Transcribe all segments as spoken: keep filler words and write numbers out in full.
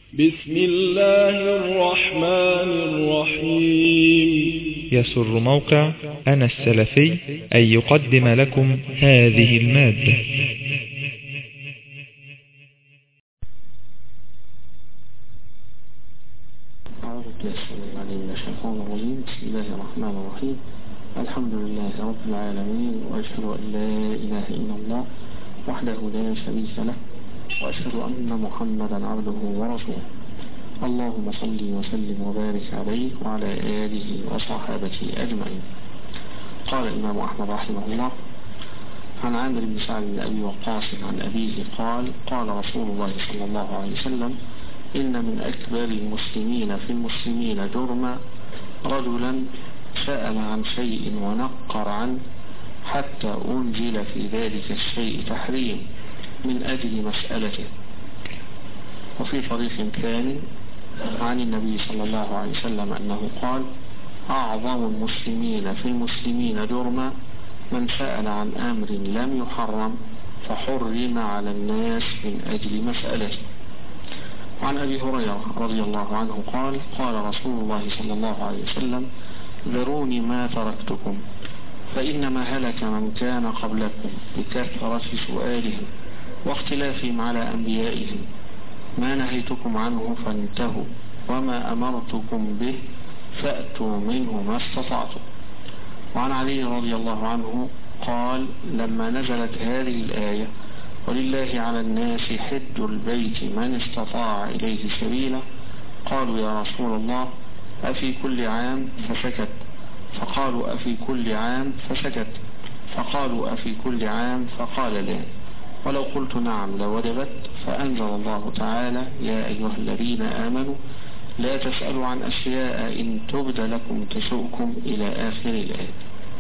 بسم الله الرحمن الرحيم. يسر موقع أنا السلفي أن يقدم لكم هذه المادة. أعوذ بالله من الشيطان الرجيم. بسم الله الرحمن الرحيم. الحمد لله رب العالمين، وأشهد أن لا إله إلا الله وحده لا شريك له، وأشهد أن محمدا عبده ورسوله. اللهم صل وسلم وبارك عليه وعلى آله وصحابته أجمعين. قال الإمام أحمد رحمه الله عن عامر بن سعد بن أبي وقاص عن أبيه قال قال رسول الله صلى الله عليه وسلم: إن من أكبر المسلمين في المسلمين جرما رجلا سأل عن شيء ونقر عنه حتى أنزل في ذلك الشيء تحريم من أجل مسألته. وفي طريق ثاني عن النبي صلى الله عليه وسلم أنه قال: أعظم المسلمين في المسلمين جرما من سأل عن أمر لم يحرم فحرم على الناس من أجل مسألته. وعن أبي هريرة رضي الله عنه قال قال رسول الله صلى الله عليه وسلم: ذروني ما تركتكم فإنما هلك من كان قبلكم بكثرة سؤالهم واختلافهم على أنبيائهم. ما نهيتكم عنه فانتهوا، وما أمرتكم به فأتوا منه ما استطعتم. وعن علي رضي الله عنه قال: لما نزلت هذه الآية: ولله على الناس حج البيت من استطاع إليه سبيلا، قالوا: يا رسول الله أفي كل عام؟ فسكت. فقالوا: أفي كل عام؟ فسكت. فقالوا: أفي كل عام؟ فقال: لا. ولو قلت نعم لوجبت. فأنزل الله تعالى: يا أيها الذين آمنوا لا تسألوا عن أشياء إن تبد لكم تسؤكم إلى آخر الآية.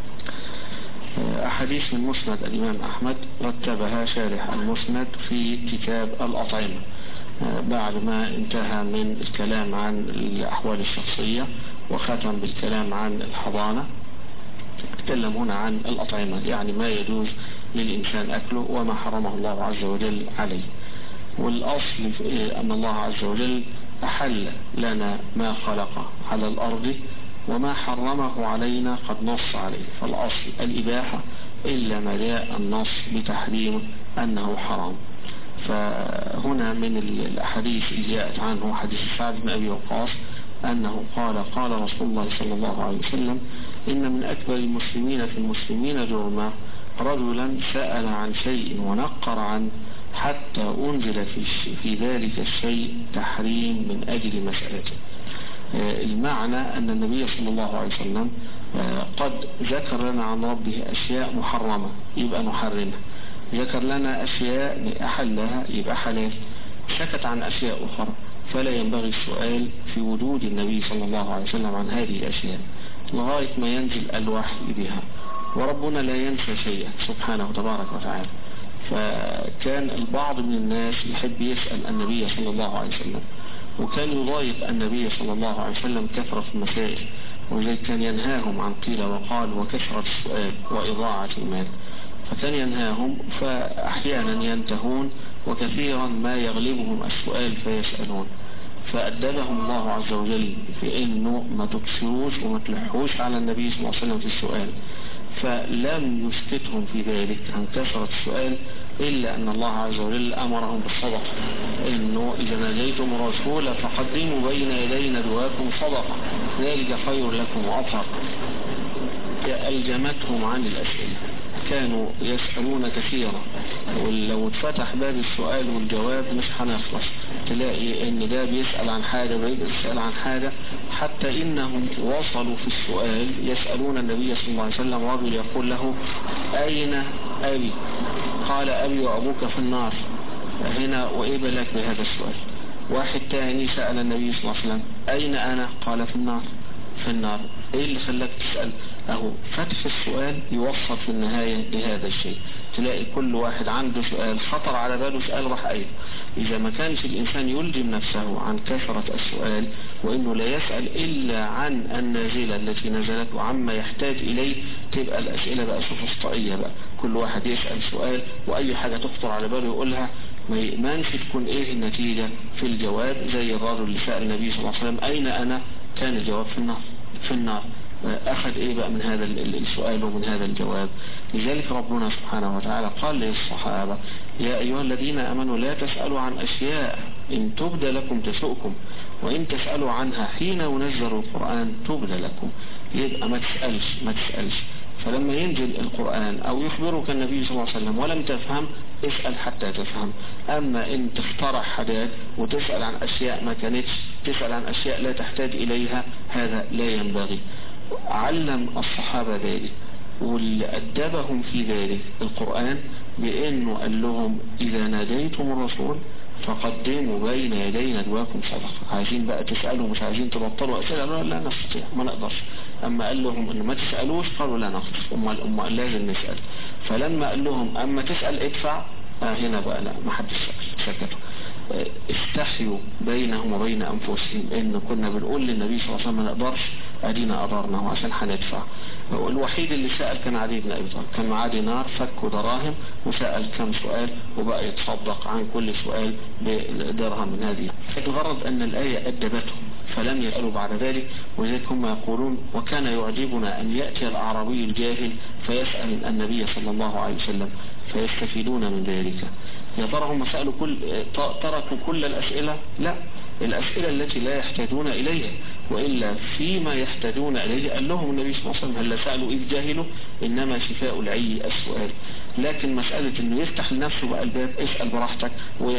أحاديث من مسند الإمام أحمد رتبها شارح المسند في كتاب الأطعمة بعد ما انتهى من الكلام عن الأحوال الشخصية وختم بالكلام عن الحضانة. تكلم هنا عن الأطعمة، يعني ما يجوز للإنسان أكله وما حرمه الله عز وجل عليه. والأصل أن الله عز وجل أحل لنا ما خلق على الأرض، وما حرمه علينا قد نص عليه، فالأصل الإباحة إلا ما جاء النص بتحريم أنه حرام. فهنا من الأحاديث اللي جاءت عنه حديث سعد بن أبي وقاص أنه قال قال رسول الله صلى الله عليه وسلم: إن من أكبر المسلمين في المسلمين جرما رجلا سأل عن شيء ونقر عنه حتى أنزل في, في ذلك الشيء تحريم من أجل مسألته. المعنى أن النبي صلى الله عليه وسلم قد ذكر لنا عن ربه أشياء محرمة يبقى نحرمها، ذكر لنا أشياء أحلها يبقى حلال، سكت عن أشياء أخرى. فلا ينبغي السؤال في وجود النبي صلى الله عليه وسلم عن هذه الأشياء لغاية ما ينزل الوحي بها، وربنا لا ينسى شيئا سبحانه تبارك وتعالى. فكان البعض من الناس يحب يسأل النبي صلى الله عليه وسلم، وكان يضايق النبي صلى الله عليه وسلم كثرة المسائل، ولذلك كان ينهاهم عن قيل وقال وكثرة السؤال وإضاعة المال. فكان ينهاهم، فأحيانا ينتهون وكثيرا ما يغلبهم السؤال فيسألون. فأدبهم الله عز وجل في إنه ما تكسروش وما تلحوش على النبي صلى الله عليه وسلم في السؤال، فلم يسكتهم في ذلك عن كثرة السؤال إلا أن الله عز وجل أمرهم بالصدقة، إنه إذا ناجيتم الرسول فقدموا بين يدي ندواكم صدقة ذلك خير لكم وأطهر. ألجمتهم عن الأسئلة، كانوا يسألون كثيرا، ولو اتفتح باب السؤال والجواب مش هنخلص. تلاقي ان ده بيسأل عن حاجة بيسأل عن حاجة، حتى انهم وصلوا في السؤال يسألون النبي صلى الله عليه وسلم. رجل يقول له: أين أبي؟ قال: أبي وأبوك في النار. هنا وإيه بالك بهذا السؤال؟ واحد تاني سأل النبي صلى الله عليه وسلم: أين أنا؟ قال: في النار. في النار. ايه اللي خلاك تسأل؟ اهو فتح السؤال يوصل في النهاية لهذا الشيء. تلاقي كل واحد عنده سؤال خطر على باله سؤال راح قايل. اذا ما كانش الانسان يلجم نفسه عن كثرة السؤال، وانه لا يسأل الا عن النازلة التي نزلت وعما يحتاج اليه، تبقى الاسئلة بقى سوفسطائية بقى، كل واحد يسأل سؤال واي حاجة تخطر على باله يقولها، ما يأمنش تكون ايه النتيجة في الجواب، زي الرجل اللي سأل النبي صلى الله عليه وسلم اين انا، كان الجواب في النار في النار اخذ ايه بقى من هذا السؤال ومن هذا الجواب. لذلك ربنا سبحانه وتعالى قال للصحابة يا ايها الذين امنوا لا تسألوا عن اشياء ان تبد لكم تسؤكم وان تسألوا عنها حين ينزل القرآن تبد لكم. يبقى ما تسألش ما تسألش فلما ينزل القرآن او يخبرك النبي صلى الله عليه وسلم ولم تفهم اسأل حتى تفهم. اما ان تخترع حاجات وتسأل عن اشياء ما كانتش، تسأل عن اشياء لا تحتاج اليها، هذا لا ينبغي. علم الصحابة ذلك واللي أدبهم في ذلك القرآن بأنه قال لهم إذا ناديتم الرسول فقدموا بين يدي ندواكم صدقة. عايزين بقى تسألوا مش عايزين تبطلوا أسئلة، لا, لا نستطيع ما نقدرش. أما قال لهم إنه ما تسألوش قالوا لا نقدر، أما الأمة لازم نسأل. فلما قال لهم أما تسأل ادفع، آه هنا بقى لا ما حدش سكتوا. آه استحيوا بينهم وبين أنفسهم إن كنا بنقول للنبي صلى الله عليه وسلم ما نقدرش، أدينا قدرنا وعشان هندفع. الوحيد اللي سأل كان علي بن أبي طالب، كان معاه دينار فك دراهم وسأل كم سؤال وبقى يتصدق عن كل سؤال بدرهم من هذه. الغرض أن الآية أدبتهم فلم يسألوا بعد ذلك. ولذلك هم يقولون وكان يعجبنا أن يأتي الأعرابي الجاهل فيسأل النبي صلى الله عليه وسلم فيستفيدون من ذلك. يا ترى هم سألوا كل تركوا كل الأسئلة؟ لا، الأسئلة التي لا يحتاجون إليها، وإلا فيما يحتاجون إليه قال لهم النبي صلى الله عليه وسلم هل سألوا إذ جاهلوا إنما شفاء العي السؤال. لكن مسألة إنه يفتح لنفسه بقى الباب اسأل براحتك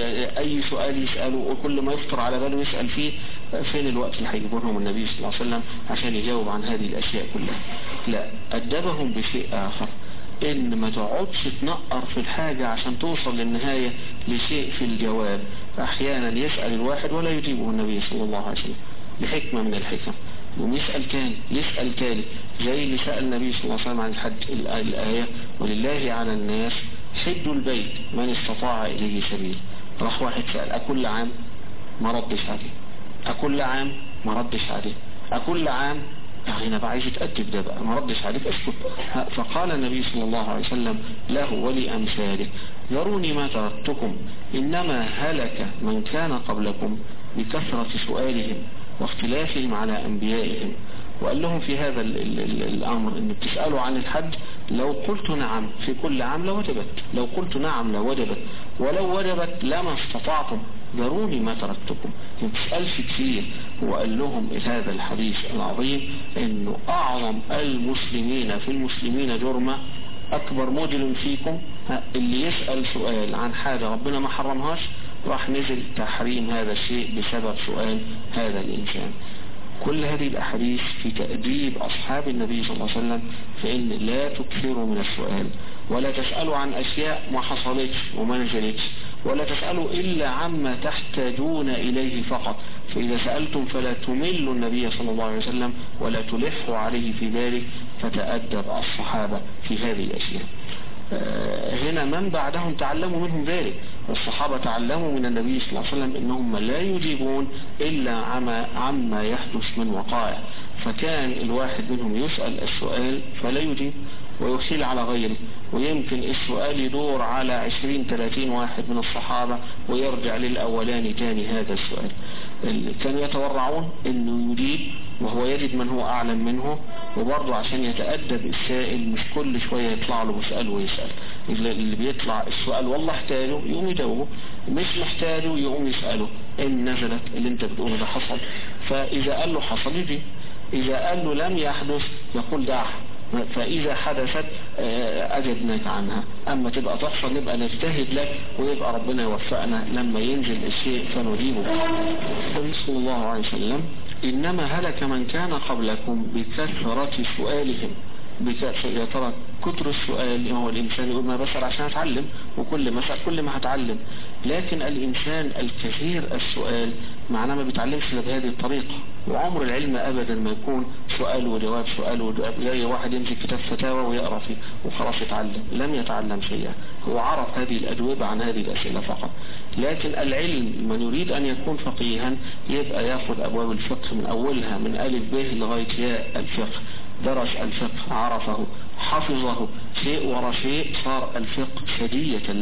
وأي سؤال يسأله وكل ما يفطر على باله يسأل فيه، فين الوقت اللي هيجيبونهم النبي صلى الله عليه وسلم عشان يجاوب عن هذه الأشياء كلها؟ لا، أدبهم بشيء آخر، ان ما تقعدش تنقر في الحاجة عشان توصل للنهاية لشيء في الجواب. احيانا يسأل الواحد ولا يجيبه النبي صلى الله عليه وسلم لحكمة من الحكم، ويسأل تاني يسأل تاني، زي اللي سأل النبي صلى الله عليه وسلم عن الحج الآية ولله على الناس حج البيت من استطاع إليه سبيل. راح واحد سأل أكل عام؟ ما ردش عليه. أكل عام؟ ما ردش عليه. أكل عام؟ هنا بقى عايز يتأكد ده بقى ما ردش عليك اسكت. فقال النبي صلى الله عليه وسلم له ولأمثاله ذروني ما تركتكم إنما هلك من كان قبلكم بكثرة سؤالهم واختلافهم على أنبيائهم. وقال لهم في هذا ال ال ال الأمر إن بتسألوا عن الحج لو قلت نعم في كل عام لوجبت، لو قلت نعم لوجبت، ولو وجبت لما استطعتم ذروني ما تركتكم. ما تسألش كثير. وقال لهم هذا الحديث العظيم إنه أعظم المسلمين في المسلمين جرمة أكبر مجرم فيكم اللي يسأل سؤال عن حاجة ربنا ما حرمهاش راح نزل تحريم هذا الشيء بسبب سؤال هذا الإنسان. كل هذه الأحاديث في تأديب أصحاب النبي صلى الله عليه وسلم فإن لا تكثروا من السؤال ولا تسألوا عن أشياء ما حصلتش وما نزلتش، ولا تسألوا إلا عما تحتاجون إليه فقط. فإذا سألتم فلا تملوا النبي صلى الله عليه وسلم ولا تلحوا عليه في ذلك. فتأدب الصحابة في هذه الأشياء. هنا من بعدهم تعلموا منهم ذلك، والصحابة تعلموا من النبي صلى الله عليه وسلم انهم لا يجيبون الا عما, عما يحدث من وقائع. فكان الواحد منهم يسأل السؤال فلا يجيب ويحيل على غيره، ويمكن السؤال يدور على عشرين ثلاثين واحد من الصحابة ويرجع للأولاني تاني هذا السؤال. كانوا يتورعون انه يجيب وهو يجد من هو اعلم منه، وبرضه عشان يتأدب السائل مش كل شوية يطلع له يسأل ويسأل. اللي بيطلع السؤال والله احتاجه يقوم يجاوبه، مش محتاجه يقوم يسأله إن نزلت اللي انت بتقوله ده حصل. فإذا قال له حصل يجي، إذا قال له لم يحدث يقول دعها، فإذا حدثت أجبناك عنها. أما تبقى تحصل نبقى نجتهد لك ويبقى ربنا يوفقنا لما ينزل الشيء فنجيبه. النبي صلى الله عليه وسلم إنما هلك من كان قبلكم بكثرة سؤالهم. يا ترى كتر السؤال هو الإنسان يقول ما بسأل عشان أتعلم، وكل ما أسأل كل ما هتعلم. لكن الإنسان الكثير السؤال معناه ما بيتعلمش بهذه الطريقة. وعمر العلم أبدا ما يكون سؤال وجواب سؤال وجواب، زي واحد يمسك كتاب فتاوى ويقرأ فيه وخلاص يتعلم، لم يتعلم شيئا. هو عرف هذه الأجوبة عن هذه الأسئلة فقط. لكن العلم من يريد أن يكون فقيها يبقى يأخذ أبواب الفقه من أولها من ألف به لغاية ياء الفقه، درس الفقه عرفه حفظه شيء ورا شيء، صار الفقه سجية له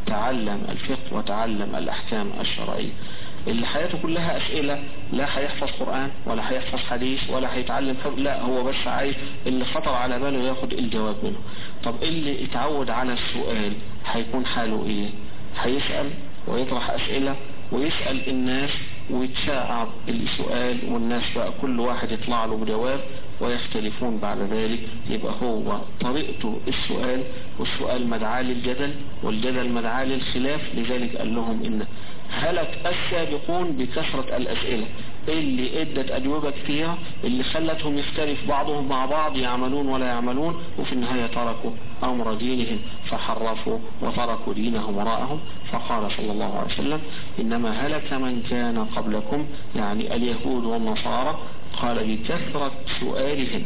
تعلم الفقه وتعلم الأحكام الشرعية. اللي حياته كلها أسئلة، لا هيحفظ قرآن ولا هيحفظ حديث ولا هيتعلم فقه، لا هو بس عايز اللي خطر على باله ياخد الجواب منه. طب اللي اتعود على السؤال هيكون حاله ايه؟ هيسأل ويطرح أسئلة ويسأل الناس ويتشعب السؤال، والناس بقى كل واحد يطلع له بجواب ويختلفون بعد ذلك. يبقى هو طريقته السؤال، والسؤال مدعاة للجدل والجدل مدعاة للخلاف. لذلك قال لهم إن هلك السابقون بكثرة الأسئلة اللي ادت أجوبة كثيرة اللي خلتهم يختلف بعضهم مع بعض، يعملون ولا يعملون، وفي النهاية تركوا أمر دينهم فحرفوا وتركوا دينهم وراءهم. فقال صلى الله عليه وسلم إنما هلك من كان قبلكم، يعني اليهود والنصارى، قال بكثرة سؤالهم،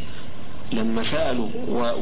لما سألوا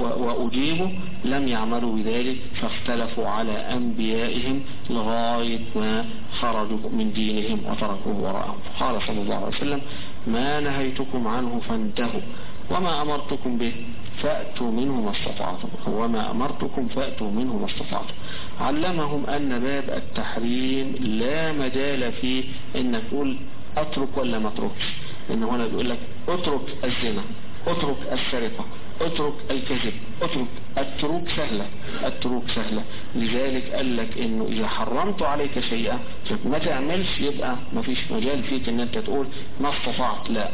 وأجيبوا لم يعملوا بذلك فاختلفوا على أنبيائهم لغاية ما خرجوا من دينهم وتركوه وراءهم. قال صلى الله عليه وسلم ما نهيتكم عنه فانتهوا وما أمرتكم به فأتوا منه ما استطعتم، وما أمرتكم فأتوا منه ما استطعتم. علمهم أن باب التحريم لا مجال فيه إنك تقول أترك ولا ما أتركش، إن هنا بيقول لك أترك الزنا، اترك السرقة، اترك الكذب، اترك التروك سهلة، التروك سهلة. لذلك قال لك انه اذا حرمت عليك شيئا ما تعملش، يبقى ما فيش مجال فيك ان انت تقول ما استطعت، لا.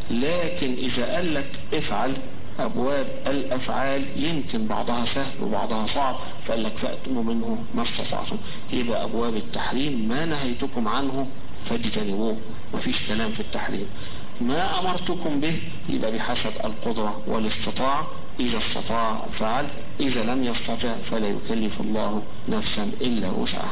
لكن اذا قال لك افعل، ابواب الافعال يمكن بعضها سهل وبعضها صعب، فقال لك فأتوا منه ما استطعتم. يبقى ابواب التحريم ما نهيتكم عنه فاجتنبوه، ما فيش كلام في التحريم. ما أمرتكم به يبقى بحسب القدرة والاستطاعة، إذا استطاع فعل، إذا لم يستطع فلا يكلف الله نفسا إلا وسعها.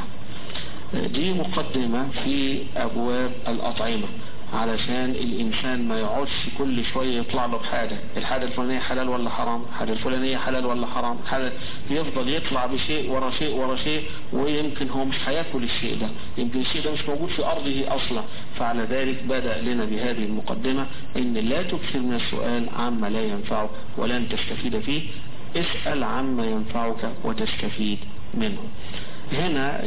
دي مقدمة في أبواب الأطعمة علشان الإنسان ما يقعدش كل شوية يطلع له بحاجة، الحاجة الفلانية حلال ولا حرام، الحاجة الفلانية حلال ولا حرام، حلال، يفضل يطلع بشيء ورا شيء ورا شيء، ويمكن هو مش هياكل الشيء ده، يمكن الشيء ده مش موجود في أرضه أصلا. فعلى ذلك بدأ لنا بهذه المقدمة إن لا تكثر من السؤال عما لا ينفعك ولن تستفيد فيه، اسأل عما ينفعك وتستفيد منه. هنا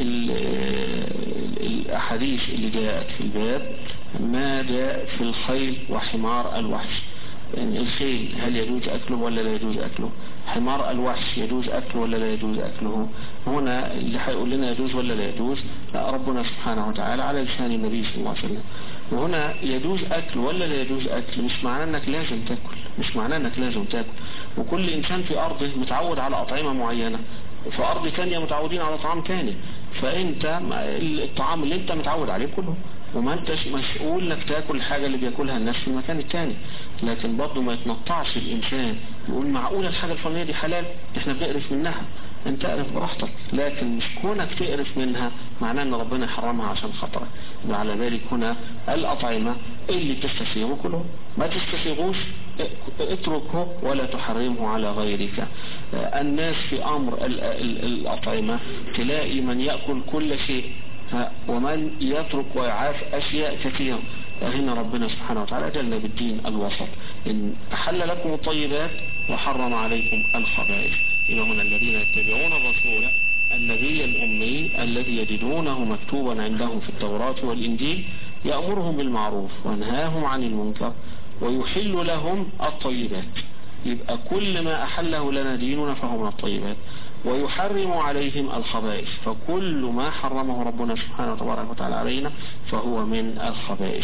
الأحاديث اللي جاءت في الباب ما جاء في الخيل وحمار الوحش. يعني الخيل هل يجوز أكله ولا لا يجوز أكله؟ حمار الوحش يجوز أكله ولا لا يجوز أكله؟ هنا اللي هيقول لنا يجوز ولا لا يجوز لا ربنا سبحانه وتعالى على لسان النبي صلى الله عليه وسلم. وهنا يجوز أكل ولا لا يجوز أكل مش معناه أنك لازم تأكل، مش معناه أنك لازم تأكل. وكل إنسان في أرضه متعود على أطعمة معينة، في أرض ثانية متعودين على طعام ثاني، فأنت الطعام اللي أنت متعود عليه كله، وما أنتش مسؤول انك تاكل الحاجة اللي بياكلها الناس في المكان الثاني. لكن برضه ما يتنطعش الإنسان يقول معقولة الحاجة الفلانية دي حلال، احنا بنقرف منها، انت اقرف براحتك، لكن مش كونك تقرف منها معناه ان ربنا يحرمها عشان خطرك. وعلى ذلك هنا الأطعمة اللي تستسيغه كله، ما تستسيغوش اتركه ولا تحرمه على غيرك. الناس في أمر الأطعمة تلاقي من يأكل كل شيء ومن يترك ويعاف أشياء كثيرة. هنا ربنا سبحانه وتعالى جلنا بالدين الوسط، إن أحل لكم الطيبات وحرم عليكم الخبائث. إذا هنا الذين يتبعون الرسول النبي الأمي الذي يجدونه مكتوبا عندهم في التوراة والإنجيل يأمرهم بالمعروف وينهاهم عن المنكر ويحل لهم الطيبات. يبقى كل ما أحله لنا ديننا فهو من الطيبات، ويحرم عليهم الخبائث، فكل ما حرمه ربنا سبحانه وتبارك وتعالى علينا فهو من الخبائث.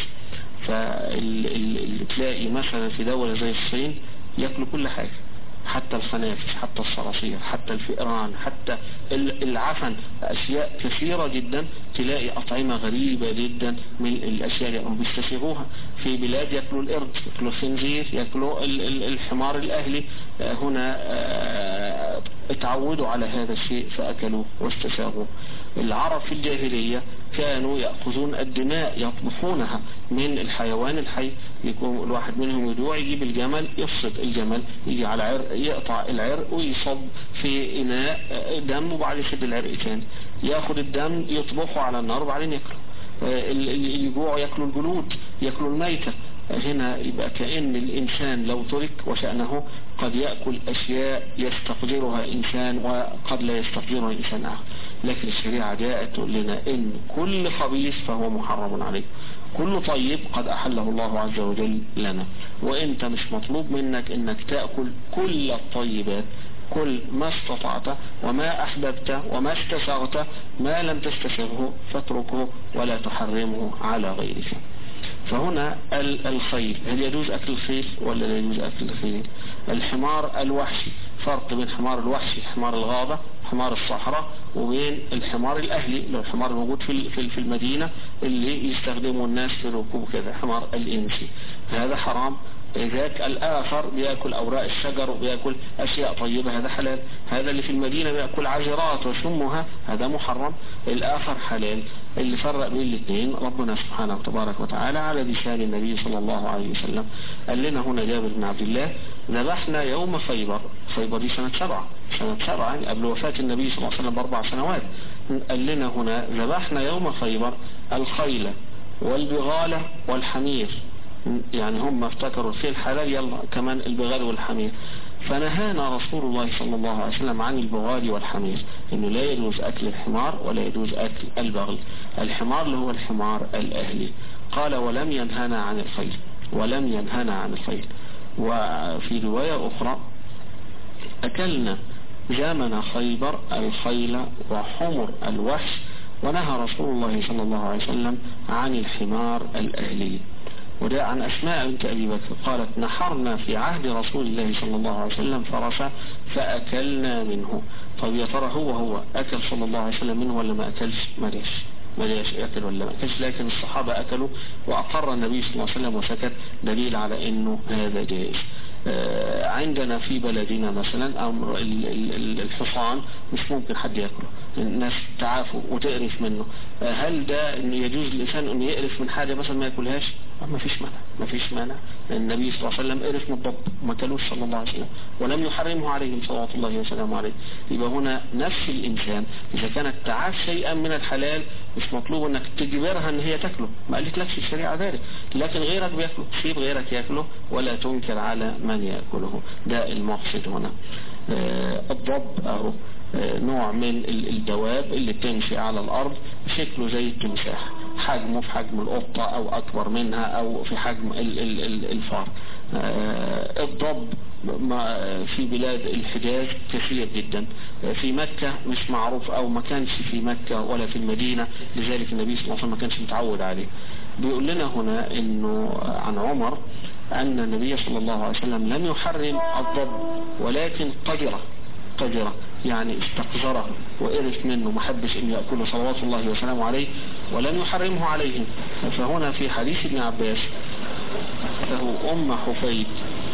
فتلاقي مثلا في دولة زي الصين يأكلوا كل حاجة، حتى الخنافس، حتى الصراصير، حتى الفئران، حتى العفن، أشياء كثيرة جدا. تلاقي أطعمة غريبة جدا من الأشياء اللي هم بيستسيغوها. في بلاد يأكلوا القرد، يأكلوا الخنزير، يأكلوا الحمار الأهلي. هنا اتعودوا على هذا الشيء فأكلوا واستساغوا. العرب في الجاهلية كانوا يأخذون الدماء يطبخونها من الحيوان الحي. يكون الواحد منهم يدوع يجيب الجمل، يفصد الجمل، يجي على عرق يقطع العرق ويصب في إناء دم وبعد يشد العرق تاني، ياخد الدم يطبخه على النار وبعدين ياكله. اللي يجوعوا يأكلوا الجلود، يأكلوا الميتة. هنا يبقى كأن الإنسان لو ترك وشأنه قد يأكل أشياء يستقدرها إنسان وقد لا يستقدرها إنسان آخر. لكن الشريعة جاءت تقول لنا إن كل خبيث فهو محرم عليه، كل طيب قد أحله الله عز وجل لنا. وإنت مش مطلوب منك إنك تأكل كل الطيبات، كل ما استطعت وما أحببت وما استسغت، ما لم تستسغه فاتركه ولا تحرمه على غيرك. فهنا الخيل، هل يجوز أكل الخيل ولا لا يجوز أكل الخيل؟ الحمار الوحشي، فرق بين حمار الوحشي حمار الغابة حمار الصحراء وبين الحمار الأهلي لو الحمار الموجود في في المدينة اللي يستخدمه الناس في ركوب كذا، حمار الإنسي، هذا حرام. ذاك الآخر بيأكل أوراق الشجر وبيأكل أشياء طيبة، هذا حلال. هذا اللي في المدينة بيأكل عذرات وشمها، هذا محرم. الآخر حلال. اللي فرق بين الاثنين ربنا سبحانه وتبارك وتعالى على لسان النبي صلى الله عليه وسلم. قال لنا هنا جابر بن عبد الله: ذبحنا يوم خيبر. خيبر دي سنة سبعة سنة سبعة يعني قبل وفاة النبي صلى الله عليه وسلم بأربع سنوات. قال لنا هنا: ذبحنا يوم خيبر الخيل والبغال والحمير. يعني هم افتكروا الخيل حلال، يلا كمان البغال والحمير. فنهانا رسول الله صلى الله عليه وسلم عن البغال والحمير، انه لا يجوز اكل الحمار ولا يجوز اكل البغل. الحمار اللي هو الحمار الاهلي. قال: ولم ينهانا عن الخيل، ولم ينهانا عن الخيل. وفي رواية اخرى: اكلنا زمن خيبر الخيل وحمر الوحش، ونهى رسول الله صلى الله عليه وسلم عن الحمار الأهلي. وده عن أسماء بنت أبي بكر قالت: نحرنا في عهد رسول الله صلى الله عليه وسلم فرسا فأكلنا منه. طب يا ترى هو هو أكل صلى الله عليه وسلم منه ولا ما أكلش؟ ما جاش ما جاش أكل ولا ما أكلش، لكن الصحابة أكلوا وأقر النبي صلى الله عليه وسلم وسكت، دليل على أنه هذا جائز. عندنا في بلدنا مثلا أمر الحصان مش ممكن حد يأكله، الناس تعافوا وتقرف منه. هل ده إنه يجوز الإنسان أن يقرف من حاجة مثلا ما يأكلهاش؟ ما فيش مانع ما فيش مانع النبي صلى الله عليه وسلم قرف من الضب ما كلوش صلى الله عليه وسلم ولم يحرمه عليهم صلوات الله وسلامه عليه. يبقى هنا نفس الإنسان إذا كانت تعاف شيئا من الحلال مش مطلوب أنك تجبرها أن هي تأكله، ما قالت لكش الشريعة ذلك، لكن غيرك بيأكله سيب غيرك يأكله ولا تنكر على من يأكله. ده المقصد هنا. آه الضب أهو آه نوع من الدواب اللي بتمشي على الأرض، شكله زي التمساح، حجمه في حجم القطة أو أكبر منها أو في حجم الفار. آه الضب في بلاد الحجاز كثير جدا، في مكة مش معروف أو ما كانش في مكة ولا في المدينة، لذلك النبي صلى الله عليه وسلم ما كانش متعود عليه. بيقول لنا هنا إنه عن عمر أن النبي صلى الله عليه وسلم لم يحرم الضب ولكن قدره قدره يعني استقذره وقرف منه ما حبش أن يأكله صلوات الله وسلامه عليه ولم يحرمه عليهم. فهنا في حديث ابن عباس له أم حفيد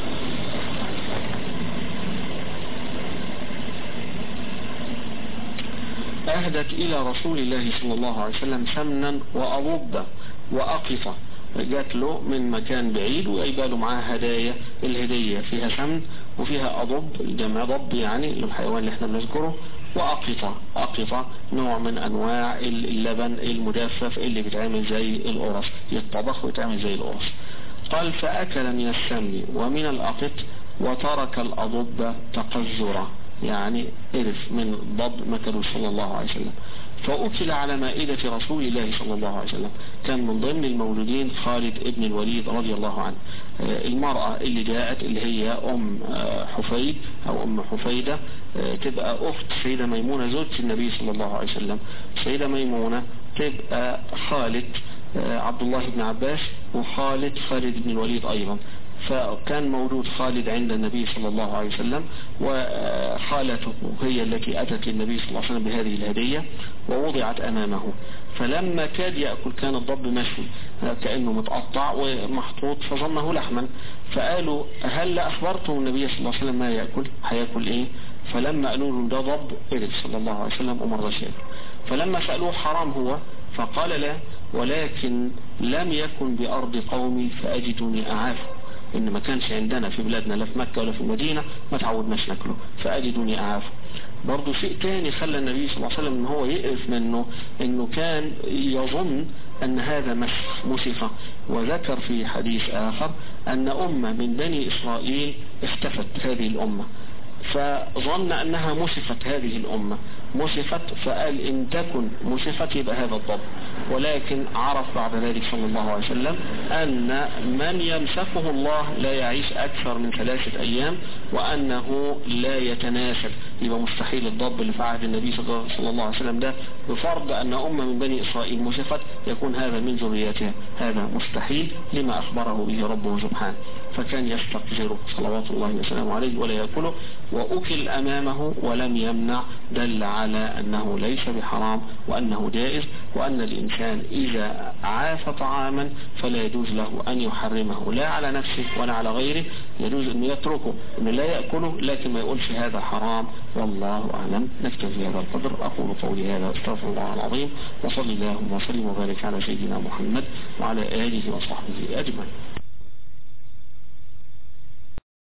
أهدت إلى رسول الله صلى الله عليه وسلم سمنا وأضب وأقفة، جات له من مكان بعيد ويبالوا معاه هدايا، الهدية فيها سمن وفيها أضب جمع ضب يعني الحيوان اللي احنا بنذكره، وأقفة أقفة نوع من أنواع اللبن المجفف اللي بيتعمل زي القرص، يتطبخ ويتعمل زي القرص. قال: فأكل من السمن ومن الأقط وترك الأضب تقذرا، يعني قرف من الضب ما كانوا صلى الله عليه وسلم. فأكل على مائدة رسول الله صلى الله عليه وسلم. كان من ضمن المولودين خالد ابن الوليد رضي الله عنه. المرأة اللي جاءت اللي هي أم حفيد أو أم حفيدة تبقى أخت سيدة ميمونة زوج النبي صلى الله عليه وسلم. سيدة ميمونة تبقى خالد عبد الله بن عباس وخالد خالد بن الوليد أيضا. فكان مولود خالد عند النبي صلى الله عليه وسلم، وخالته هي التي أتت للنبي صلى الله عليه وسلم بهذه الهدية ووضعت أمامه. فلما كاد يأكل كان الضب مشوي كأنه متقطع ومحطوط فظنه لحما، فقالوا: هل أخبرتم النبي صلى الله عليه وسلم ما يأكل هيأكل إيه؟ فلما قالوا له ده ضب قرد صلى الله عليه وسلم ومر شيء. فلما سألوه حرام هو فقال: لا، ولكن لم يكن بأرض قومي فأجدني أعاف. إن ما كانش عندنا في بلادنا لا في مكة ولا في المدينة ما تعودناش ناكله، فأجدوني أعافه. برضو شيء تاني خلى النبي صلى الله عليه وسلم إن هو يقف منه، إنه كان يظن أن هذا مسفة، وذكر في حديث آخر أن أمة من بني إسرائيل اختفت هذه الأمة، فظن أنها مسفت هذه الأمة مسفت، فقال إن تكن مسفت يبقى هذا الضب. ولكن عرف بعد ذلك صلى الله عليه وسلم أن من يمسكه الله لا يعيش أكثر من ثلاثة أيام، وأنه لا يتناسل، يبقى مستحيل الضب اللي في عهد النبي صلى الله عليه وسلم ده بفرض أن أمة من بني إسرائيل مسفت يكون هذا من ذريتها، هذا مستحيل لما أخبره به ربه سبحانه. فكان يستقذره صلوات الله وسلامه عليه ولا يأكله، وأكل أمامه ولم يمنع، دل على أنه ليس بحرام وأنه جائز، وأن الإنسان إذا عاف طعاما فلا يجوز له أن يحرمه لا على نفسه ولا على غيره، يجوز أن يتركه أن لا يأكله لكن ما يقولش هذا حرام. والله أعلم. نكتفي هذا القدر. أقول قولي هذا استغفر الله العظيم، وصلي اللهم وسلم وبارك على سيدنا محمد وعلى آله وصحبه أجمعين.